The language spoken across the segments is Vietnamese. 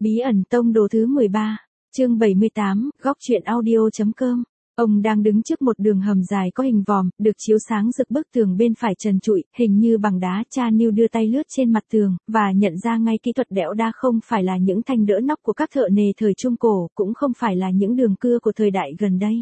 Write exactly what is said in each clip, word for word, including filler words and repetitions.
Bí ẩn tông đồ thứ mười ba, chương bảy mươi tám, góc truyện audio.com. Ông đang đứng trước một đường hầm dài có hình vòm, được chiếu sáng rực bức tường bên phải trần trụi, hình như bằng đá. Cha Neil đưa tay lướt trên mặt tường, và nhận ra ngay kỹ thuật đẽo đa không phải là những thanh đỡ nóc của các thợ nề thời Trung Cổ, cũng không phải là những đường cưa của thời đại gần đây.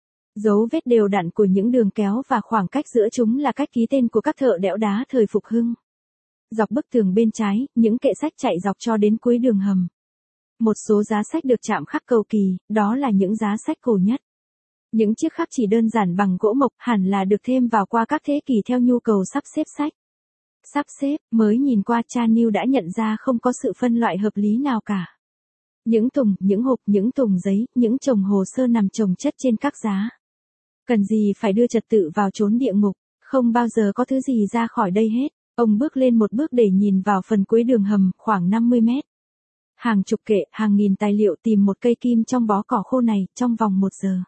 Dấu vết đều đặn của những đường kéo và khoảng cách giữa chúng là cách ký tên của các thợ đẽo đá thời Phục Hưng. Dọc bức tường bên trái, những kệ sách chạy dọc cho đến cuối đường hầm. Một số giá sách được chạm khắc cầu kỳ, đó là những giá sách cổ nhất. Những chiếc khắc chỉ đơn giản bằng gỗ mộc, hẳn là được thêm vào qua các thế kỷ theo nhu cầu sắp xếp sách. Sắp xếp, mới nhìn qua cha Neil đã nhận ra không có sự phân loại hợp lý nào cả. Những thùng, những hộp, những thùng giấy, những chồng hồ sơ nằm chồng chất trên các giá. Cần gì phải đưa trật tự vào chốn địa ngục, không bao giờ có thứ gì ra khỏi đây hết. Ông bước lên một bước để nhìn vào phần cuối đường hầm, khoảng năm mươi mét. Hàng chục kệ, hàng nghìn tài liệu tìm một cây kim trong bó cỏ khô này, trong vòng một giờ.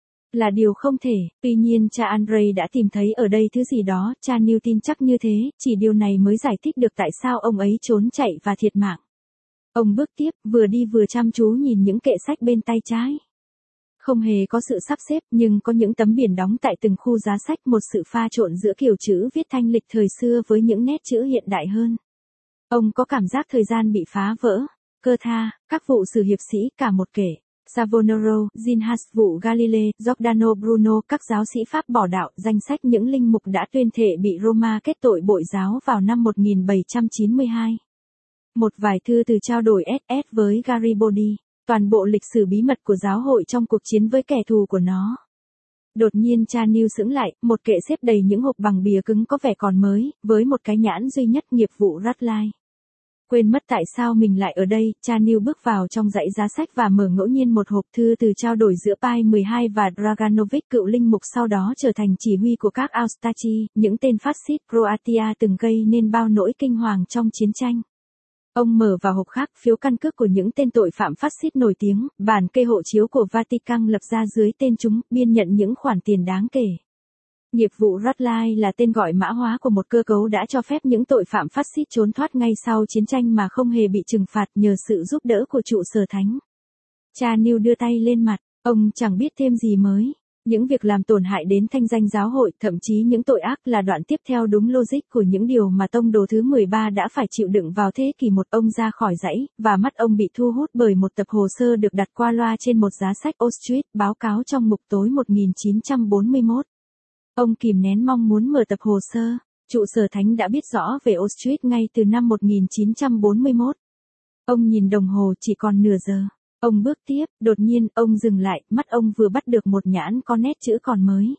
Là điều không thể, tuy nhiên cha Andre đã tìm thấy ở đây thứ gì đó, cha Neil tin chắc như thế, chỉ điều này mới giải thích được tại sao ông ấy trốn chạy và thiệt mạng. Ông bước tiếp, vừa đi vừa chăm chú nhìn những kệ sách bên tay trái. Không hề có sự sắp xếp, nhưng có những tấm biển đóng tại từng khu giá sách, một sự pha trộn giữa kiểu chữ viết thanh lịch thời xưa với những nét chữ hiện đại hơn. Ông có cảm giác thời gian bị phá vỡ. Cơ tha, các vụ sử hiệp sĩ, cả một kệ. Savonaro, Ginhas, vụ Galilei, Giordano Bruno, các giáo sĩ Pháp bỏ đạo, danh sách những linh mục đã tuyên thệ bị Roma kết tội bội giáo vào năm một nghìn bảy trăm chín mươi hai. Một vài thư từ trao đổi ét ét với Garibaldi, toàn bộ lịch sử bí mật của giáo hội trong cuộc chiến với kẻ thù của nó. Đột nhiên cha Neil sững lại, một kệ xếp đầy những hộp bằng bìa cứng có vẻ còn mới, với một cái nhãn duy nhất nghiệp vụ Radlai. Quên mất tại sao mình lại ở đây, cha Neil bước vào trong dãy giá sách và mở ngẫu nhiên một hộp thư từ trao đổi giữa Pi mười hai và Draganovic, cựu linh mục sau đó trở thành chỉ huy của các Austaci, những tên phát xít Croatia từng gây nên bao nỗi kinh hoàng trong chiến tranh. Ông mở vào hộp khác phiếu căn cước của những tên tội phạm phát xít nổi tiếng, bản kê hộ chiếu của Vatican lập ra dưới tên chúng, biên nhận những khoản tiền đáng kể. Nghiệp vụ Radlai là tên gọi mã hóa của một cơ cấu đã cho phép những tội phạm phát xít trốn thoát ngay sau chiến tranh mà không hề bị trừng phạt nhờ sự giúp đỡ của trụ sở thánh. Cha Neil đưa tay lên mặt, ông chẳng biết thêm gì mới. Những việc làm tổn hại đến thanh danh giáo hội, thậm chí những tội ác là đoạn tiếp theo đúng logic của những điều mà tông đồ thứ mười ba đã phải chịu đựng vào thế kỷ một. Ông ra khỏi dãy, và mắt ông bị thu hút bởi một tập hồ sơ được đặt qua loa trên một giá sách Auschwitz, báo cáo trong mục tối một nghìn chín trăm bốn mươi mốt. Ông kìm nén mong muốn mở tập hồ sơ. Trụ sở thánh đã biết rõ về Auschwitz ngay từ năm một nghìn chín trăm bốn mươi mốt. Ông nhìn đồng hồ, chỉ còn nửa giờ. Ông bước tiếp, đột nhiên, ông dừng lại, mắt ông vừa bắt được một nhãn có nét chữ còn mới.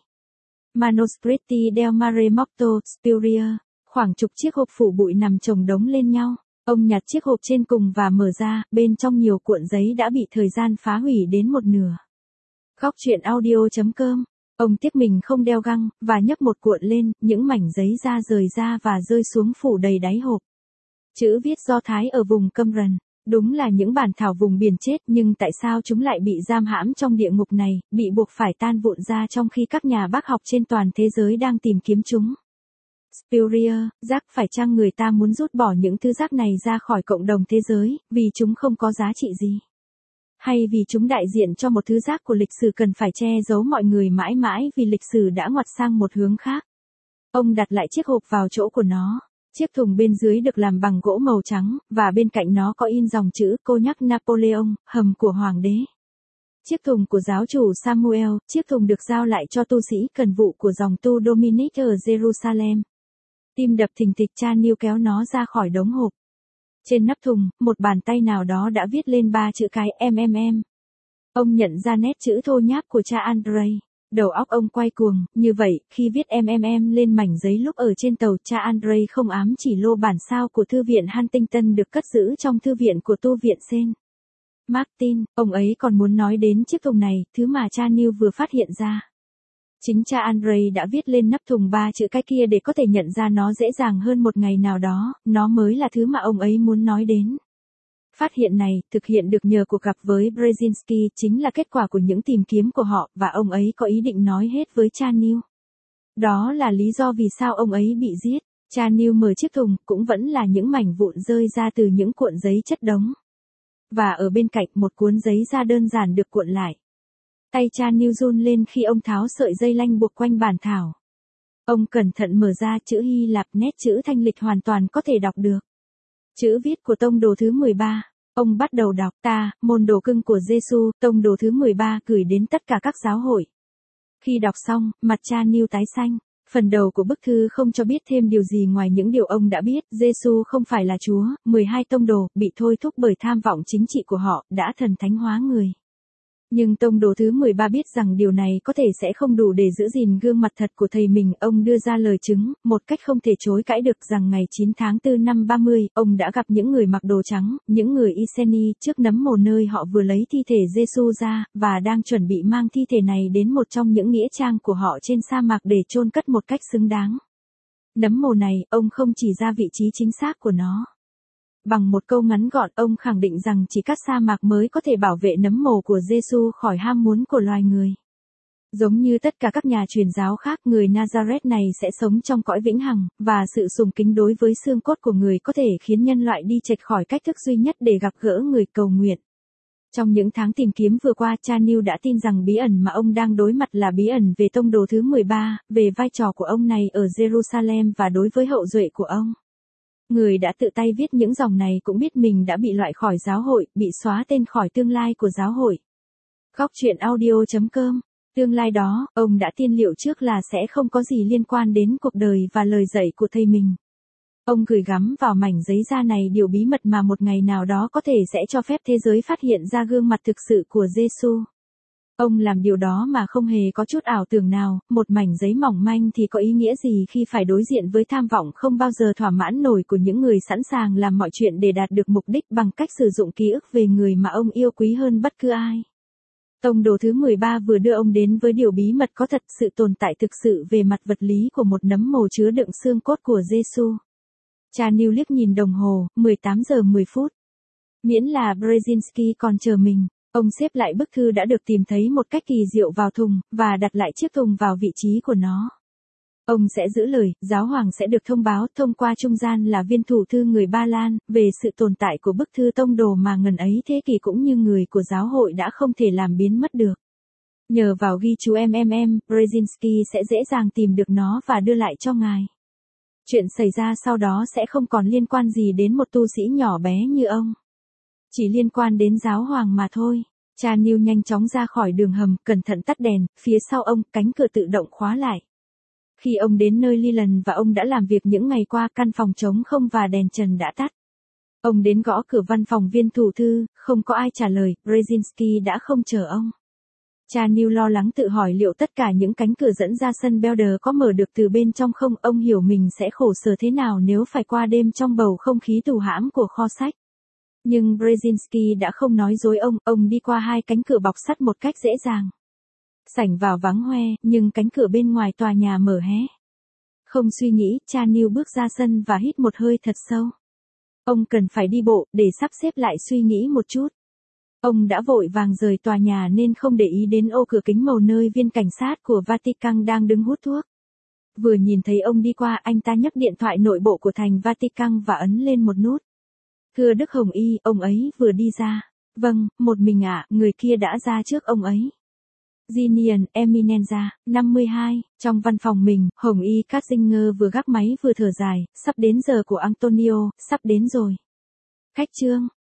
Manoscritti del Mare Morto, Superior. Khoảng chục chiếc hộp phủ bụi nằm chồng đống lên nhau. Ông nhặt chiếc hộp trên cùng và mở ra, bên trong nhiều cuộn giấy đã bị thời gian phá hủy đến một nửa. Góc truyện audio.com. Ông tiếc mình không đeo găng, và nhấc một cuộn lên, những mảnh giấy ra rời ra và rơi xuống phủ đầy đáy hộp. Chữ viết Do Thái ở vùng Qumran. Đúng là những bản thảo vùng biển chết, nhưng tại sao chúng lại bị giam hãm trong địa ngục này, bị buộc phải tan vụn ra trong khi các nhà bác học trên toàn thế giới đang tìm kiếm chúng? Superior, rác, phải chăng người ta muốn rút bỏ những thứ rác này ra khỏi cộng đồng thế giới, vì chúng không có giá trị gì? Hay vì chúng đại diện cho một thứ rác của lịch sử cần phải che giấu mọi người mãi mãi vì lịch sử đã ngoặt sang một hướng khác? Ông đặt lại chiếc hộp vào chỗ của nó. Chiếc thùng bên dưới được làm bằng gỗ màu trắng, và bên cạnh nó có in dòng chữ cô nhắc Napoleon, hầm của hoàng đế. Chiếc thùng của giáo chủ Samuel, chiếc thùng được giao lại cho tu sĩ cần vụ của dòng tu Dominic ở Jerusalem. Tim đập thình thịch, cha Neil kéo nó ra khỏi đống hộp. Trên nắp thùng, một bàn tay nào đó đã viết lên ba chữ cái mmm. Ông nhận ra nét chữ thô nháp của cha Andre. Đầu óc ông quay cuồng, như vậy, khi viết mmm lên mảnh giấy lúc ở trên tàu, cha Andre không ám chỉ lô bản sao của thư viện Huntington được cất giữ trong thư viện của tu viện Saint Martin. Ông ấy còn muốn nói đến chiếc thùng này, thứ mà cha Neil vừa phát hiện ra. Chính cha Andre đã viết lên nắp thùng ba chữ cái kia để có thể nhận ra nó dễ dàng hơn một ngày nào đó, nó mới là thứ mà ông ấy muốn nói đến. Phát hiện này, thực hiện được nhờ cuộc gặp với Brzezinski, chính là kết quả của những tìm kiếm của họ, và ông ấy có ý định nói hết với cha Neil. Đó là lý do vì sao ông ấy bị giết. Cha Neil mở chiếc thùng, cũng vẫn là những mảnh vụn rơi ra từ những cuộn giấy chất đống. Và ở bên cạnh một cuốn giấy da đơn giản được cuộn lại. Tay cha Neil run lên khi ông tháo sợi dây lanh buộc quanh bản thảo. Ông cẩn thận mở ra chữ Hy Lạp, nét chữ thanh lịch hoàn toàn có thể đọc được. Chữ viết của tông đồ thứ mười ba. Ông bắt đầu đọc: ta, môn đồ cưng của Giêsu, tông đồ thứ mười ba gửi đến tất cả các giáo hội. Khi đọc xong, mặt cha Neil tái xanh. Phần đầu của bức thư không cho biết thêm điều gì ngoài những điều ông đã biết. Giêsu không phải là Chúa. mười hai tông đồ, bị thôi thúc bởi tham vọng chính trị của họ, đã thần thánh hóa người. Nhưng tông đồ thứ mười ba biết rằng điều này có thể sẽ không đủ để giữ gìn gương mặt thật của thầy mình. Ông đưa ra lời chứng, một cách không thể chối cãi được, rằng ngày chín tháng tư năm ba mươi, ông đã gặp những người mặc đồ trắng, những người Iceni, trước nấm mồ nơi họ vừa lấy thi thể Giêsu ra, và đang chuẩn bị mang thi thể này đến một trong những nghĩa trang của họ trên sa mạc để chôn cất một cách xứng đáng. Nấm mồ này, ông không chỉ ra vị trí chính xác của nó. Bằng một câu ngắn gọn, ông khẳng định rằng chỉ các sa mạc mới có thể bảo vệ nấm mồ của Giêsu khỏi ham muốn của loài người. Giống như tất cả các nhà truyền giáo khác, người Nazareth này sẽ sống trong cõi vĩnh hằng, và sự sùng kính đối với xương cốt của người có thể khiến nhân loại đi chệch khỏi cách thức duy nhất để gặp gỡ người cầu nguyện. Trong những tháng tìm kiếm vừa qua, cha Neil đã tin rằng bí ẩn mà ông đang đối mặt là bí ẩn về tông đồ thứ mười ba, về vai trò của ông này ở Jerusalem và đối với hậu duệ của ông. Người đã tự tay viết những dòng này cũng biết mình đã bị loại khỏi giáo hội, bị xóa tên khỏi tương lai của giáo hội. Góc truyện audio chấm com. Tương lai đó, ông đã tiên liệu trước là sẽ không có gì liên quan đến cuộc đời và lời dạy của thầy mình. Ông gửi gắm vào mảnh giấy da này điều bí mật mà một ngày nào đó có thể sẽ cho phép thế giới phát hiện ra gương mặt thực sự của Giêsu. Ông làm điều đó mà không hề có chút ảo tưởng nào. Một mảnh giấy mỏng manh thì có ý nghĩa gì khi phải đối diện với tham vọng không bao giờ thỏa mãn nổi của những người sẵn sàng làm mọi chuyện để đạt được mục đích bằng cách sử dụng ký ức về người mà ông yêu quý hơn bất cứ ai. Tông đồ thứ mười ba vừa đưa ông đến với điều bí mật có thật, sự tồn tại thực sự về mặt vật lý của một nấm mồ chứa đựng xương cốt của Giêsu. Cha Neil liếc nhìn đồng hồ, mười tám giờ mười phút. Miễn là Brzezinski còn chờ mình. Ông xếp lại bức thư đã được tìm thấy một cách kỳ diệu vào thùng, và đặt lại chiếc thùng vào vị trí của nó. Ông sẽ giữ lời, giáo hoàng sẽ được thông báo thông qua trung gian là viên thủ thư người Ba Lan, về sự tồn tại của bức thư tông đồ mà ngần ấy thế kỷ cũng như người của giáo hội đã không thể làm biến mất được. Nhờ vào ghi chú em em em, Brzezinski sẽ dễ dàng tìm được nó và đưa lại cho ngài. Chuyện xảy ra sau đó sẽ không còn liên quan gì đến một tu sĩ nhỏ bé như ông. Chỉ liên quan đến giáo hoàng mà thôi. Cha Neil nhanh chóng ra khỏi đường hầm, cẩn thận tắt đèn, phía sau ông, cánh cửa tự động khóa lại. Khi ông đến nơi Leland và ông đã làm việc những ngày qua, căn phòng trống không và đèn trần đã tắt. Ông đến gõ cửa văn phòng viên thủ thư, không có ai trả lời, Brzezinski đã không chờ ông. Cha Neil lo lắng tự hỏi liệu tất cả những cánh cửa dẫn ra sân Belder có mở được từ bên trong không. Ông hiểu mình sẽ khổ sở thế nào nếu phải qua đêm trong bầu không khí tù hãm của kho sách. Nhưng Brzezinski đã không nói dối ông, ông đi qua hai cánh cửa bọc sắt một cách dễ dàng. Sảnh vào vắng hoe, nhưng cánh cửa bên ngoài tòa nhà mở hé. Không suy nghĩ, cha Neil bước ra sân và hít một hơi thật sâu. Ông cần phải đi bộ, để sắp xếp lại suy nghĩ một chút. Ông đã vội vàng rời tòa nhà nên không để ý đến ô cửa kính màu nơi viên cảnh sát của Vatican đang đứng hút thuốc. Vừa nhìn thấy ông đi qua, anh ta nhấc điện thoại nội bộ của thành Vatican và ấn lên một nút. Thưa Đức Hồng Y, ông ấy vừa đi ra. Vâng, một mình ạ, người kia đã ra trước ông ấy. Ginian Eminenza, năm mươi hai, trong văn phòng mình, Hồng Y Katzinger vừa gác máy vừa thở dài, sắp đến giờ của Antonio, sắp đến rồi. Khách trương,